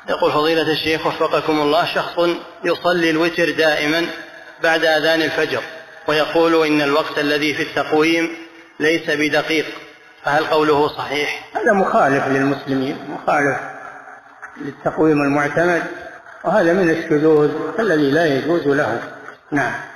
يقول فضيلة الشيخ وفقكم الله، شخص يصلي الوتر دائما بعد أذان الفجر ويقول إن الوقت الذي في التقويم ليس بدقيق، فهل قوله صحيح؟ هذا مخالف للمسلمين، مخالف للتقويم المعتمد، وهذا من الشذوذ الذي لا يجوز له. نعم.